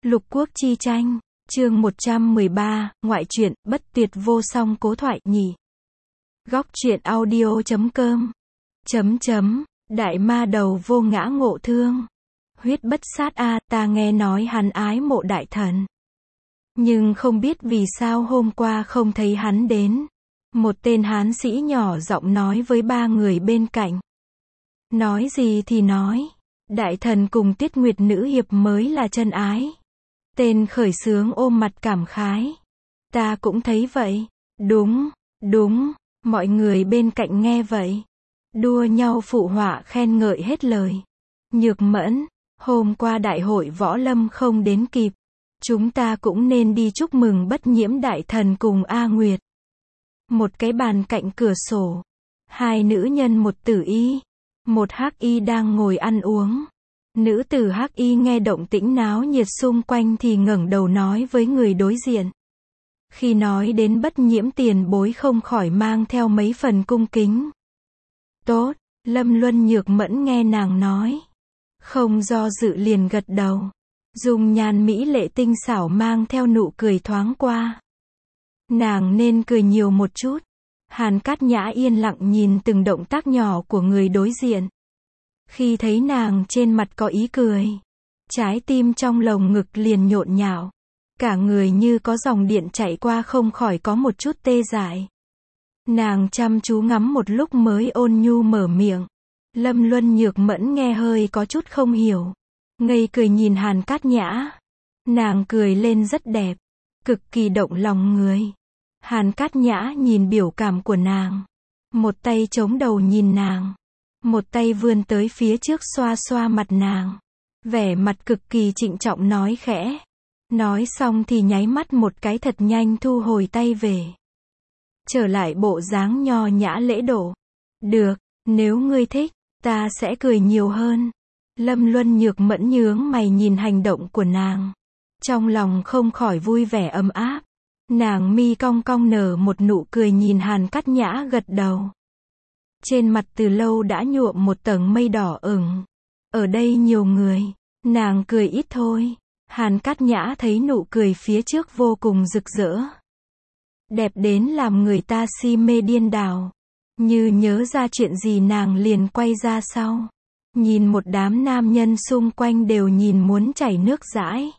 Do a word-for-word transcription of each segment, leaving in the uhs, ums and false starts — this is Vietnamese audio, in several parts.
Lục quốc chi tranh, chương một trăm mười ba, ngoại truyện, bất tuyệt vô song cố thoại nhỉ. Góc truyện audio chấm com. Chấm chấm, đại ma đầu vô ngã ngộ thương. Huyết bất sát a, ta nghe nói hắn ái mộ đại thần. Nhưng không biết vì sao hôm qua không thấy hắn đến. Một tên hán sĩ nhỏ giọng nói với ba người bên cạnh. Nói gì thì nói, đại thần cùng Tuyết Nguyệt nữ hiệp mới là chân ái. Tên khởi xướng ôm mặt cảm khái. Ta cũng thấy vậy. Đúng, đúng, mọi người bên cạnh nghe vậy. Đua nhau phụ họa khen ngợi hết lời. Nhược Mẫn, hôm qua đại hội võ lâm không đến kịp. Chúng ta cũng nên đi chúc mừng bất nhiễm đại thần cùng A Nguyệt. Một cái bàn cạnh cửa sổ. Hai nữ nhân một tử y. Một hắc y đang ngồi ăn uống. Nữ tử hắc y nghe động tĩnh náo nhiệt xung quanh thì ngẩng đầu nói với người đối diện. Khi nói đến bất nhiễm tiền bối không khỏi mang theo mấy phần cung kính. Tốt, Lâm Luân Nhược Mẫn nghe nàng nói. Không do dự liền gật đầu. Dùng nhan mỹ lệ tinh xảo mang theo nụ cười thoáng qua. Nàng nên cười nhiều một chút. Hàn Cát Nhã yên lặng nhìn từng động tác nhỏ của người đối diện. Khi thấy nàng trên mặt có ý cười, trái tim trong lồng ngực liền nhộn nhạo. Cả người như có dòng điện chạy qua không khỏi có một chút tê dại. Nàng chăm chú ngắm một lúc mới ôn nhu mở miệng. Lâm Luân Nhược Mẫn nghe hơi có chút không hiểu. Ngây cười nhìn Hàn Cát Nhã. Nàng cười lên rất đẹp, cực kỳ động lòng người. Hàn Cát Nhã nhìn biểu cảm của nàng. Một tay chống đầu nhìn nàng. Một tay vươn tới phía trước xoa xoa mặt nàng. Vẻ mặt cực kỳ trịnh trọng nói khẽ. Nói xong thì nháy mắt một cái thật nhanh thu hồi tay về. Trở lại bộ dáng nho nhã lễ độ. Được, nếu ngươi thích, ta sẽ cười nhiều hơn. Lâm Luân Nhược Mẫn nhướng mày nhìn hành động của nàng. Trong lòng không khỏi vui vẻ ấm áp. Nàng mi cong cong nở một nụ cười nhìn Hàn Cát Nhã gật đầu. Trên mặt từ lâu đã nhuộm một tầng mây đỏ ửng. Ở đây nhiều người, nàng cười ít thôi. Hàn Cát Nhã thấy nụ cười phía trước vô cùng rực rỡ. Đẹp đến làm người ta si mê điên đảo. Như nhớ ra chuyện gì nàng liền quay ra sau. Nhìn một đám nam nhân xung quanh đều nhìn muốn chảy nước dãi.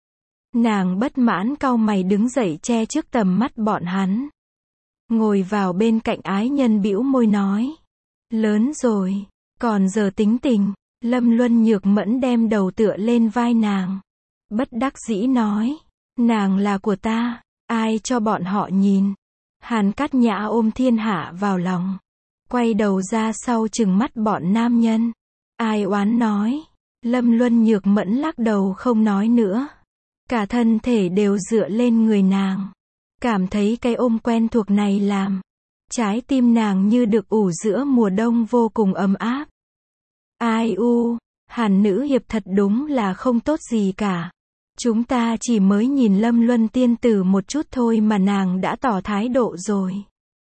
Nàng bất mãn cau mày đứng dậy che trước tầm mắt bọn hắn. Ngồi vào bên cạnh ái nhân bĩu môi nói. Lớn rồi, còn giờ tính tình. Lâm Luân Nhược Mẫn đem đầu tựa lên vai nàng. Bất đắc dĩ nói. Nàng là của ta, ai cho bọn họ nhìn. Hàn Cát Nhã ôm thiên hạ vào lòng. Quay đầu ra sau chừng mắt bọn nam nhân. Ai oán nói. Lâm Luân Nhược Mẫn lắc đầu không nói nữa. Cả thân thể đều dựa lên người nàng. Cảm thấy cái ôm quen thuộc này làm. Trái tim nàng như được ủ giữa mùa đông vô cùng ấm áp. Ai u, Hàn nữ hiệp thật đúng là không tốt gì cả. Chúng ta chỉ mới nhìn Lâm Luân tiên tử một chút thôi mà nàng đã tỏ thái độ rồi.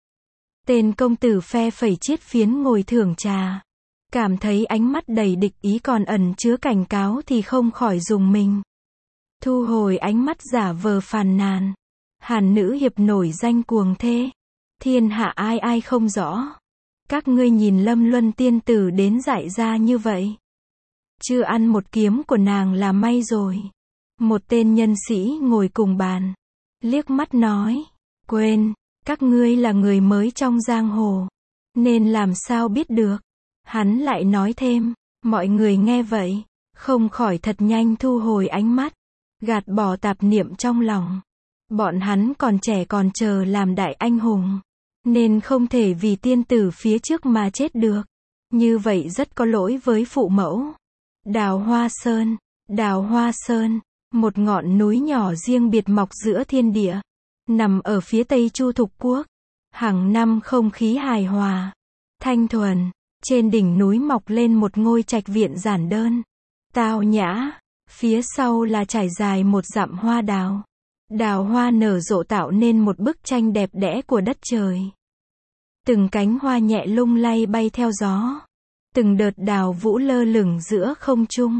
Tên công tử phe phẩy chiết phiến ngồi thưởng trà. Cảm thấy ánh mắt đầy địch ý còn ẩn chứa cảnh cáo thì không khỏi rùng mình. Thu hồi ánh mắt giả vờ phàn nàn. Hàn nữ hiệp nổi danh cuồng thê. Thiên hạ ai ai không rõ. Các ngươi nhìn Lâm Luân tiên tử đến dại ra như vậy. Chưa ăn một kiếm của nàng là may rồi. Một tên nhân sĩ ngồi cùng bàn. Liếc mắt nói. Quên, các ngươi là người mới trong giang hồ. Nên làm sao biết được. Hắn lại nói thêm. Mọi người nghe vậy. Không khỏi thật nhanh thu hồi ánh mắt. Gạt bỏ tạp niệm trong lòng. Bọn hắn còn trẻ còn chờ làm đại anh hùng. Nên không thể vì tiên tử phía trước mà chết được. Như vậy rất có lỗi với phụ mẫu. Đào Hoa Sơn. Đào Hoa Sơn. Một ngọn núi nhỏ riêng biệt mọc giữa thiên địa. Nằm ở phía tây Chu Thục Quốc. Hàng năm không khí hài hòa. Thanh thuần. Trên đỉnh núi mọc lên một ngôi trạch viện giản đơn. Tao nhã. Phía sau là trải dài một dặm hoa đào. Đào hoa nở rộ tạo nên một bức tranh đẹp đẽ của đất trời. Từng cánh hoa nhẹ lung lay bay theo gió. Từng đợt đào vũ lơ lửng giữa không trung.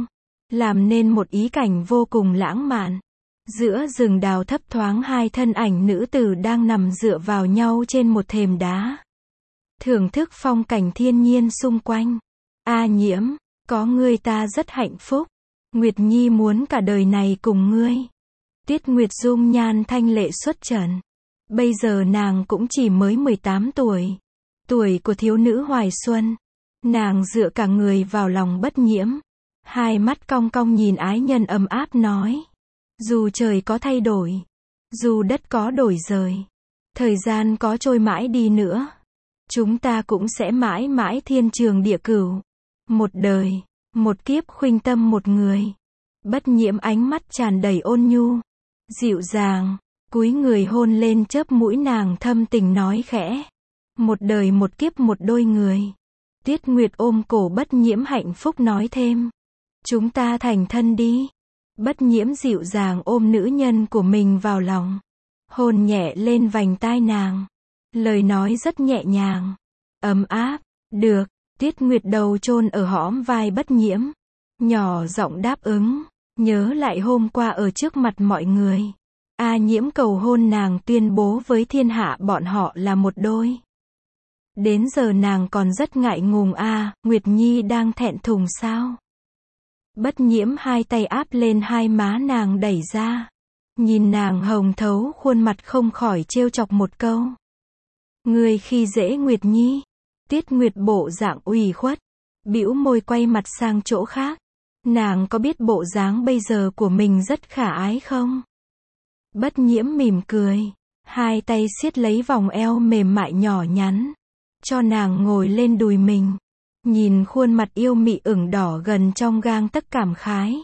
làm nên một ý cảnh vô cùng lãng mạn. Giữa rừng đào thấp thoáng hai thân ảnh nữ tử đang nằm dựa vào nhau trên một thềm đá, thưởng thức phong cảnh thiên nhiên xung quanh. A Nhiễm, có ngươi ta rất hạnh phúc. Nguyệt Nhi muốn cả đời này cùng ngươi. Tiết Nguyệt dung nhan thanh lệ xuất trần. Bây giờ nàng cũng chỉ mới mười tám tuổi. Tuổi của thiếu nữ hoài xuân. Nàng dựa cả người vào lòng Bất Nhiễm. Hai mắt cong cong nhìn ái nhân ấm áp nói. Dù trời có thay đổi. Dù đất có đổi rời. Thời gian có trôi mãi đi nữa. Chúng ta cũng sẽ mãi mãi thiên trường địa cửu. Một đời, một kiếp khuynh tâm một người. Bất Nhiễm ánh mắt tràn đầy ôn nhu, dịu dàng, cúi người hôn lên chớp mũi nàng thâm tình nói khẽ. Một đời một kiếp một đôi người. Tiết Nguyệt ôm cổ Bất Nhiễm hạnh phúc nói thêm. Chúng ta thành thân đi. Bất Nhiễm dịu dàng ôm nữ nhân của mình vào lòng. Hôn nhẹ lên vành tai nàng. Lời nói rất nhẹ nhàng, ấm áp. Được. Tiết Nguyệt đầu chôn ở hõm vai Bất Nhiễm. Nhỏ giọng đáp ứng. Nhớ lại hôm qua ở trước mặt mọi người. A Nhiễm cầu hôn nàng tuyên bố với thiên hạ bọn họ là một đôi. Đến giờ nàng còn rất ngại ngùng a à, Nguyệt Nhi đang thẹn thùng sao? Bất Nhiễm hai tay áp lên hai má nàng đẩy ra. Nhìn nàng hồng thấu khuôn mặt không khỏi trêu chọc một câu. Ngươi khi dễ Nguyệt Nhi. Tiết Nguyệt bộ dạng ủy khuất. Bĩu môi quay mặt sang chỗ khác. Nàng có biết bộ dáng bây giờ của mình rất khả ái không? Bất Nhiễm mỉm cười. Hai tay siết lấy vòng eo mềm mại nhỏ nhắn. Cho nàng ngồi lên đùi mình. Nhìn khuôn mặt yêu mị ửng đỏ gần trong gang tấc cảm khái.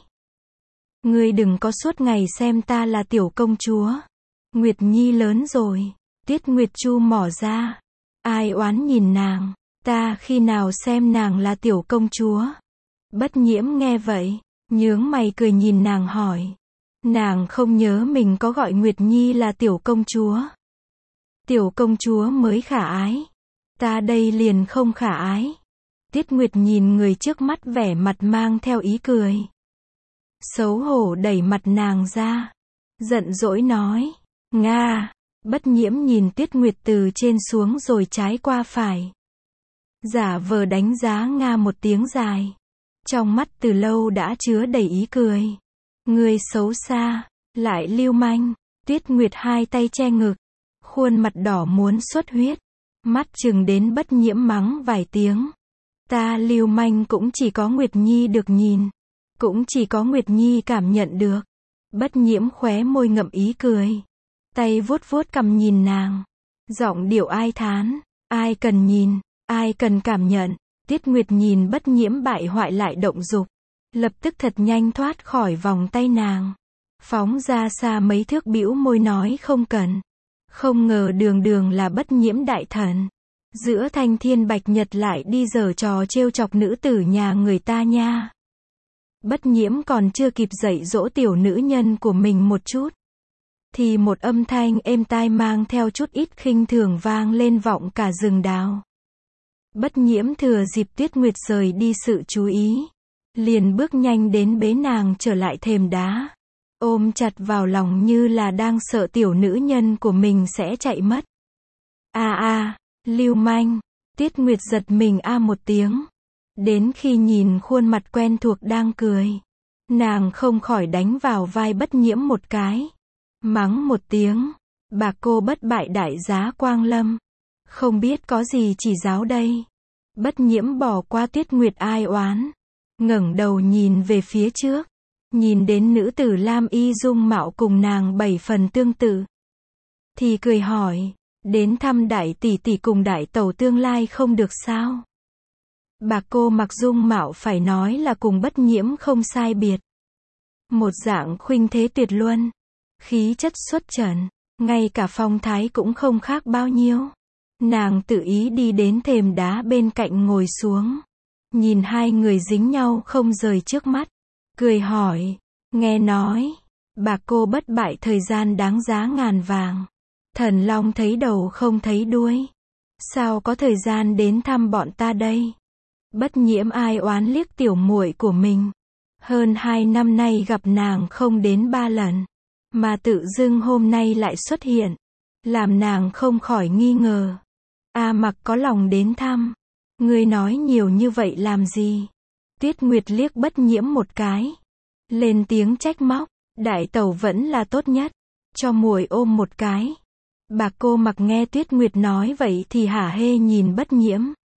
Ngươi đừng có suốt ngày xem ta là tiểu công chúa. Nguyệt Nhi lớn rồi. Tiết Nguyệt chu mỏ ra. Ai oán nhìn nàng. Ta khi nào xem nàng là tiểu công chúa. Bất Nhiễm nghe vậy. Nhướng mày cười nhìn nàng hỏi. Nàng không nhớ mình có gọi Nguyệt Nhi là tiểu công chúa. Tiểu công chúa mới khả ái. Ta đây liền không khả ái. Tiết Nguyệt nhìn người trước mắt vẻ mặt mang theo ý cười. Xấu hổ đẩy mặt nàng ra. Giận dỗi nói. Nga. Bất Nhiễm nhìn Tiết Nguyệt từ trên xuống rồi trái qua phải. Giả vờ đánh giá Nga một tiếng dài. Trong mắt từ lâu đã chứa đầy ý cười. Người xấu xa, lại lưu manh. Tiết Nguyệt hai tay che ngực. Khuôn mặt đỏ muốn xuất huyết. Mắt chừng đến Bất Nhiễm mắng vài tiếng. Ta lưu manh cũng chỉ có Nguyệt Nhi được nhìn. Cũng chỉ có Nguyệt Nhi cảm nhận được. Bất Nhiễm khóe môi ngậm ý cười. Tay vuốt vuốt cằm nhìn nàng. Giọng điệu ai thán. Ai cần nhìn, ai cần cảm nhận. Tiết Nguyệt nhìn Bất Nhiễm bại hoại lại động dục. Lập tức thật nhanh thoát khỏi vòng tay nàng. Phóng ra xa mấy thước bĩu môi nói không cần. Không ngờ đường đường là Bất Nhiễm đại thần. Giữa thanh thiên bạch nhật lại đi giở trò trêu chọc nữ tử nhà người ta nha. Bất Nhiễm còn chưa kịp dạy dỗ tiểu nữ nhân của mình một chút. Thì một âm thanh êm tai mang theo chút ít khinh thường vang lên vọng cả rừng đào. Bất Nhiễm thừa dịp Tiết Nguyệt rời đi sự chú ý. Liền bước nhanh đến bế nàng trở lại thềm đá. Ôm chặt vào lòng như là đang sợ tiểu nữ nhân của mình sẽ chạy mất. A a, lưu manh. Tiết Nguyệt giật mình a một tiếng. Đến khi nhìn khuôn mặt quen thuộc đang cười. Nàng không khỏi đánh vào vai Bất Nhiễm một cái. Mắng một tiếng. Bà cô bất bại đại giá Quang Lâm. Không biết có gì chỉ giáo đây. Bất Nhiễm bỏ qua Tiết Nguyệt ai oán. Ngẩng đầu nhìn về phía trước. Nhìn đến nữ tử lam y dung mạo cùng nàng bảy phần tương tự. Thì cười hỏi. Đến thăm đại tỷ tỷ cùng đại tẩu tương lai không được sao? Bà cô mặc dung mạo phải nói là cùng Bất Nhiễm không sai biệt. Một dạng khuynh thế tuyệt luân. Khí chất xuất trần. Ngay cả phong thái cũng không khác bao nhiêu. Nàng tự ý đi đến thềm đá bên cạnh ngồi xuống. Nhìn hai người dính nhau không rời trước mắt. Cười hỏi. Nghe nói. Bà cô bất bại thời gian đáng giá ngàn vàng. Thần long thấy đầu không thấy đuôi. Sao có thời gian đến thăm bọn ta đây? Bất Nhiễm ai oán liếc tiểu muội của mình. Hơn hai năm nay gặp nàng không đến ba lần, mà tự dưng hôm nay lại xuất hiện, làm nàng không khỏi nghi ngờ. A Mặc có lòng đến thăm, ngươi nói nhiều như vậy làm gì? Tuyết Nguyệt liếc Bất Nhiễm một cái, lên tiếng trách móc, đại tẩu vẫn là tốt nhất, cho muội ôm một cái. Bà cô Mặc nghe Tuyết Nguyệt nói vậy thì hả hê nhìn Bất Nhiễm,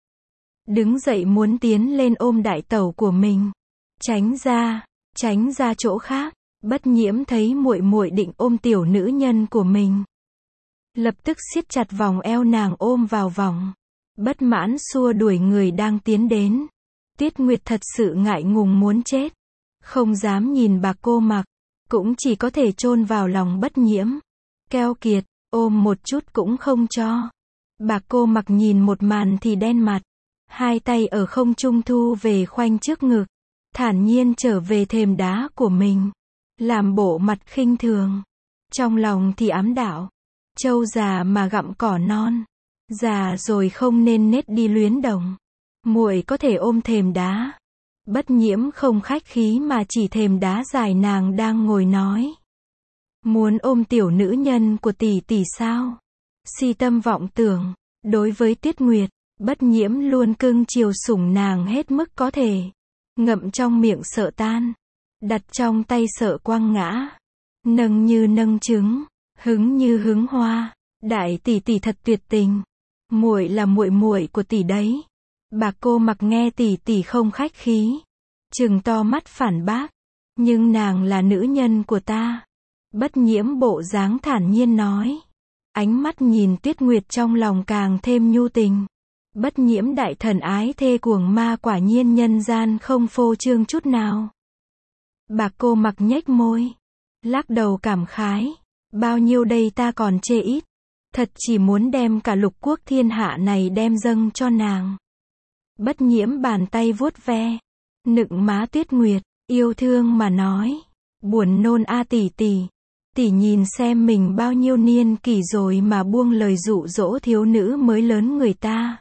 đứng dậy muốn tiến lên ôm đại tẩu của mình. Tránh ra, tránh ra chỗ khác. Bất Nhiễm thấy muội muội định ôm tiểu nữ nhân của mình, lập tức siết chặt vòng eo nàng ôm vào vòng, bất mãn xua đuổi người đang tiến đến. Tuyết Nguyệt thật sự ngại ngùng muốn chết, không dám nhìn bà cô Mặc, cũng chỉ có thể chôn vào lòng Bất Nhiễm. Keo kiệt, ôm một chút cũng không cho. Bà cô Mặc nhìn một màn thì đen mặt, hai tay ở không trung thu về khoanh trước ngực, thản nhiên trở về thềm đá của mình, làm bộ mặt khinh thường, trong lòng thì ám đạo, trâu già mà gặm cỏ non, già rồi không nên nết đi luyến đồng. Muội có thể ôm thềm đá. Bất Nhiễm không khách khí mà chỉ thềm đá dài nàng đang ngồi nói. Muốn ôm tiểu nữ nhân của tỷ tỷ sao? Si tâm vọng tưởng. Đối với Tuyết Nguyệt, Bất Nhiễm luôn cưng chiều sủng nàng hết mức có thể, ngậm trong miệng sợ tan, đặt trong tay sợ quăng ngã, nâng như nâng trứng, hứng như hứng hoa. Đại tỷ tỷ thật tuyệt tình, muội là muội muội của tỷ đấy. Bà cô Mặc nghe tỷ tỷ không khách khí, trừng to mắt phản bác, nhưng nàng là nữ nhân của ta. Bất Nhiễm bộ dáng thản nhiên nói, ánh mắt nhìn Tuyết Nguyệt trong lòng càng thêm nhu tình. Bất Nhiễm đại thần ái thê cuồng ma quả nhiên nhân gian không phô trương chút nào. Bà cô Mặc nhếch môi, lắc đầu cảm khái, bao nhiêu đây ta còn chê ít, thật chỉ muốn đem cả lục quốc thiên hạ này đem dâng cho nàng. Bất Nhiễm bàn tay vuốt ve, nựng má Tuyết Nguyệt, yêu thương mà nói, buồn nôn a tỷ tỷ, tỷ nhìn xem mình bao nhiêu niên kỷ rồi mà buông lời dụ dỗ thiếu nữ mới lớn người ta.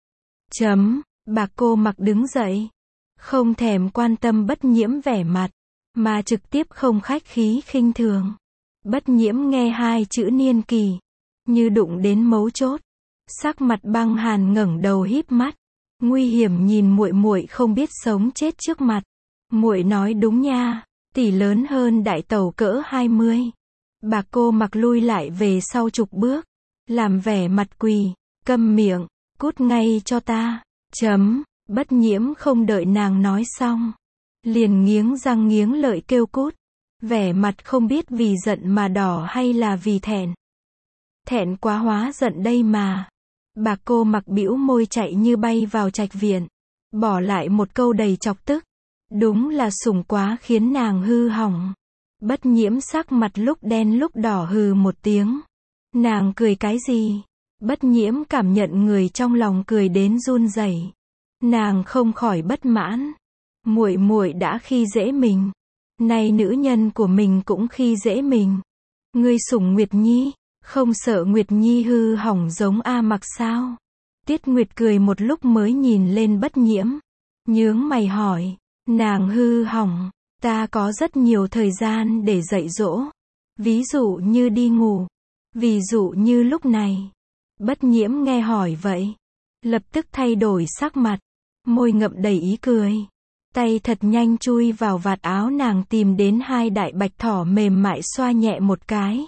Chấm, bà cô Mặc đứng dậy, không thèm quan tâm Bất Nhiễm vẻ mặt, mà trực tiếp không khách khí khinh thường. Bất Nhiễm nghe hai chữ niên kỷ, như đụng đến mấu chốt, sắc mặt băng hàn ngẩng đầu híp mắt, nguy hiểm nhìn muội muội không biết sống chết trước mặt. Muội nói đúng nha, tỷ lớn hơn đại tẩu cỡ hai mươi. Bà cô Mặc lui lại về sau chục bước, làm vẻ mặt quỳ, câm miệng, cút ngay cho ta. Chấm, Bất Nhiễm không đợi nàng nói xong, liền nghiến răng nghiến lợi kêu cút, vẻ mặt không biết vì giận mà đỏ hay là vì thẹn. Thẹn quá hóa giận đây mà. Bà cô Mặc bĩu môi chạy như bay vào trạch viện, bỏ lại một câu đầy chọc tức, đúng là sủng quá khiến nàng hư hỏng. Bất Nhiễm sắc mặt lúc đen lúc đỏ hừ một tiếng. Nàng cười cái gì? Bất Nhiễm cảm nhận người trong lòng cười đến run rẩy. Nàng không khỏi bất mãn. Muội muội đã khi dễ mình, nay nữ nhân của mình cũng khi dễ mình. Ngươi sủng Nguyệt Nhi, không sợ Nguyệt Nhi hư hỏng giống A Mặc sao? Tuyết Nguyệt cười một lúc mới nhìn lên Bất Nhiễm, nhướng mày hỏi, nàng hư hỏng, ta có rất nhiều thời gian để dạy dỗ, ví dụ như đi ngủ, ví dụ như lúc này. Bất Nhiễm nghe hỏi vậy, lập tức thay đổi sắc mặt, môi ngậm đầy ý cười, tay thật nhanh chui vào vạt áo nàng tìm đến hai đại bạch thỏ mềm mại xoa nhẹ một cái.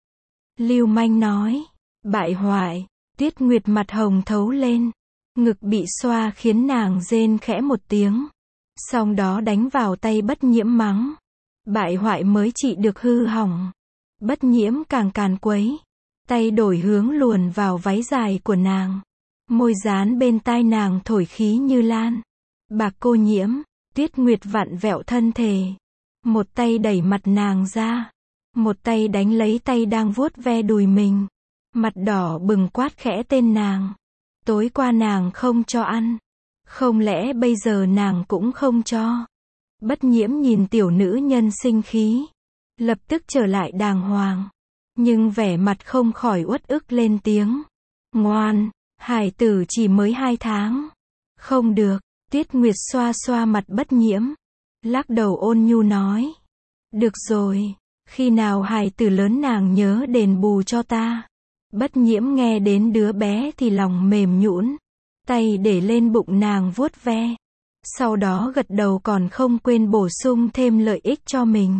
Lưu manh nói, bại hoại. Tuyết Nguyệt mặt hồng thấu lên, ngực bị xoa khiến nàng rên khẽ một tiếng, xong đó đánh vào tay Bất Nhiễm mắng, bại hoại mới trị được hư hỏng. Bất Nhiễm càng càn quấy, tay đổi hướng luồn vào váy dài của nàng, môi dán bên tai nàng thổi khí như lan. Bà cô Nhiễm. Tuyết Nguyệt vặn vẹo thân thể, một tay đẩy mặt nàng ra, một tay đánh lấy tay đang vuốt ve đùi mình, mặt đỏ bừng quát khẽ tên nàng. Tối qua nàng không cho ăn, không lẽ bây giờ nàng cũng không cho? Bất Nhiễm nhìn tiểu nữ nhân sinh khí, lập tức trở lại đàng hoàng, nhưng vẻ mặt không khỏi uất ức lên tiếng. Ngoan, hải tử chỉ mới hai tháng. Không được. Tuyết Nguyệt xoa xoa mặt Bất Nhiễm, lắc đầu ôn nhu nói. Được rồi, khi nào hài tử lớn nàng nhớ đền bù cho ta. Bất Nhiễm nghe đến đứa bé thì lòng mềm nhũn, tay để lên bụng nàng vuốt ve. Sau đó gật đầu còn không quên bổ sung thêm lợi ích cho mình.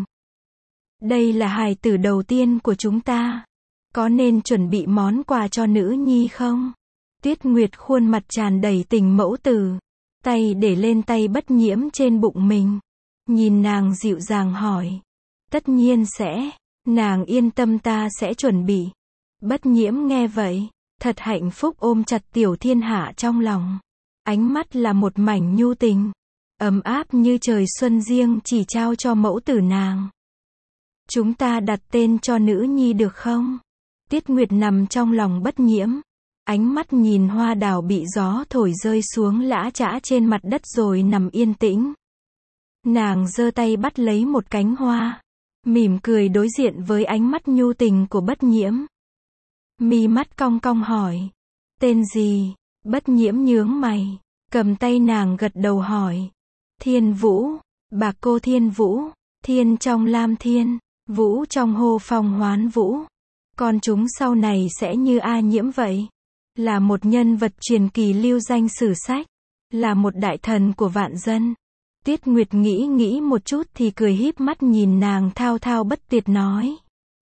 Đây là hài tử đầu tiên của chúng ta. Có nên chuẩn bị món quà cho nữ nhi không? Tuyết Nguyệt khuôn mặt tràn đầy tình mẫu tử. Tay để lên tay Bất Nhiễm trên bụng mình. Nhìn nàng dịu dàng hỏi. Tất nhiên sẽ. Nàng yên tâm ta sẽ chuẩn bị. Bất Nhiễm nghe vậy. Thật hạnh phúc ôm chặt Tiểu Thiên Hạ trong lòng. Ánh mắt là một mảnh nhu tình. Ấm áp như trời xuân riêng chỉ trao cho mẫu tử nàng. Chúng ta đặt tên cho nữ nhi được không? Tiết Nguyệt nằm trong lòng Bất Nhiễm. Ánh mắt nhìn hoa đào bị gió thổi rơi xuống lã chã trên mặt đất rồi nằm yên tĩnh. Nàng giơ tay bắt lấy một cánh hoa. Mỉm cười đối diện với ánh mắt nhu tình của Bất Nhiễm. Mi mắt cong cong hỏi. Tên gì? Bất Nhiễm nhướng mày. Cầm tay nàng gật đầu hỏi. Thiên Vũ. Bạc cô Thiên Vũ. Thiên trong Lam Thiên. Vũ trong Hô Phong Hoán Vũ. Con chúng sau này sẽ như A Nhiễm vậy. Là một nhân vật truyền kỳ lưu danh sử sách. Là một đại thần của vạn dân. Tiết Nguyệt nghĩ nghĩ một chút thì cười híp mắt nhìn nàng thao thao bất tuyệt nói.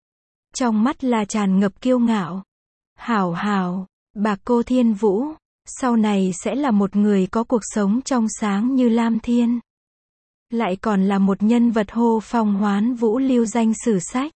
Trong mắt là tràn ngập kiêu ngạo. Hảo hảo, Bạc cô Thiên Vũ. Sau này sẽ là một người có cuộc sống trong sáng như Lam Thiên. Lại còn là một nhân vật Hô Phong Hoán Vũ lưu danh sử sách.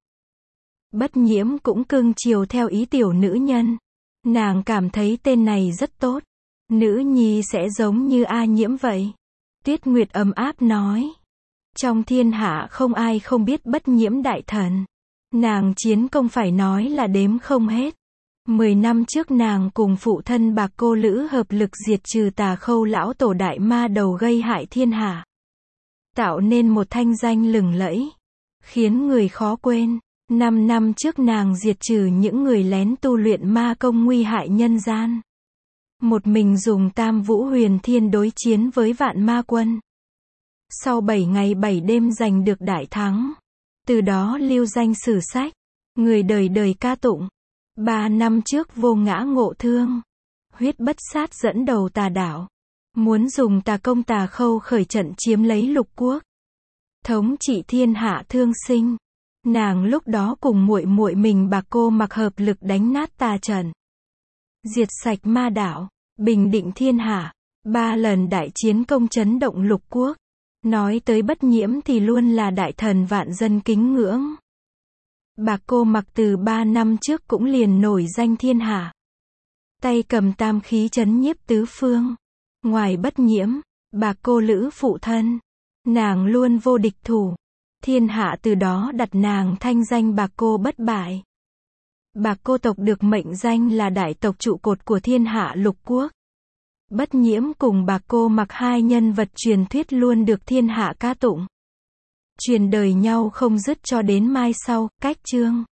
Bất Nhiễm cũng cưng chiều theo ý tiểu nữ nhân. Nàng cảm thấy tên này rất tốt. Nữ nhi sẽ giống như A Nhiễm vậy. Tuyết Nguyệt ấm áp nói. Trong thiên hạ không ai không biết Bất Nhiễm đại thần. Nàng chiến công phải nói là đếm không hết. Mười năm trước nàng cùng phụ thân Bạc cô Lữ hợp lực diệt trừ Tà Khâu lão tổ đại ma đầu gây hại thiên hạ. Tạo nên một thanh danh lừng lẫy. Khiến người khó quên. Năm năm trước nàng diệt trừ những người lén tu luyện ma công nguy hại nhân gian. Một mình dùng Tam Vũ Huyền Thiên đối chiến với vạn ma quân. Sau bảy ngày bảy đêm giành được đại thắng. Từ đó lưu danh sử sách. Người đời đời ca tụng. Ba năm trước vô ngã ngộ thương. Huyết bất sát dẫn đầu Tà đảo. Muốn dùng tà công Tà Khâu khởi trận chiếm lấy lục quốc. Thống trị thiên hạ thương sinh. Nàng lúc đó cùng muội muội mình Bạc cô Mặc hợp lực đánh nát tà trận. Diệt sạch ma đảo. Bình định thiên hạ. Ba lần đại chiến công chấn động lục quốc. Nói tới Bất Nhiễm thì luôn là đại thần vạn dân kính ngưỡng. Bạc cô Mặc từ ba năm trước cũng liền nổi danh thiên hạ. Tay cầm tam khí chấn nhiếp tứ phương. Ngoài Bất Nhiễm, Bạc cô Lữ phụ thân. Nàng luôn vô địch thủ. Thiên hạ từ đó đặt nàng thanh danh Bạc cô bất bại. Bạc cô tộc được mệnh danh là đại tộc trụ cột của thiên hạ lục quốc. Bất Nhiễm cùng Bạc cô Mặc hai nhân vật truyền thuyết luôn được thiên hạ ca tụng. Truyền đời nhau không dứt cho đến mai sau, cách chương.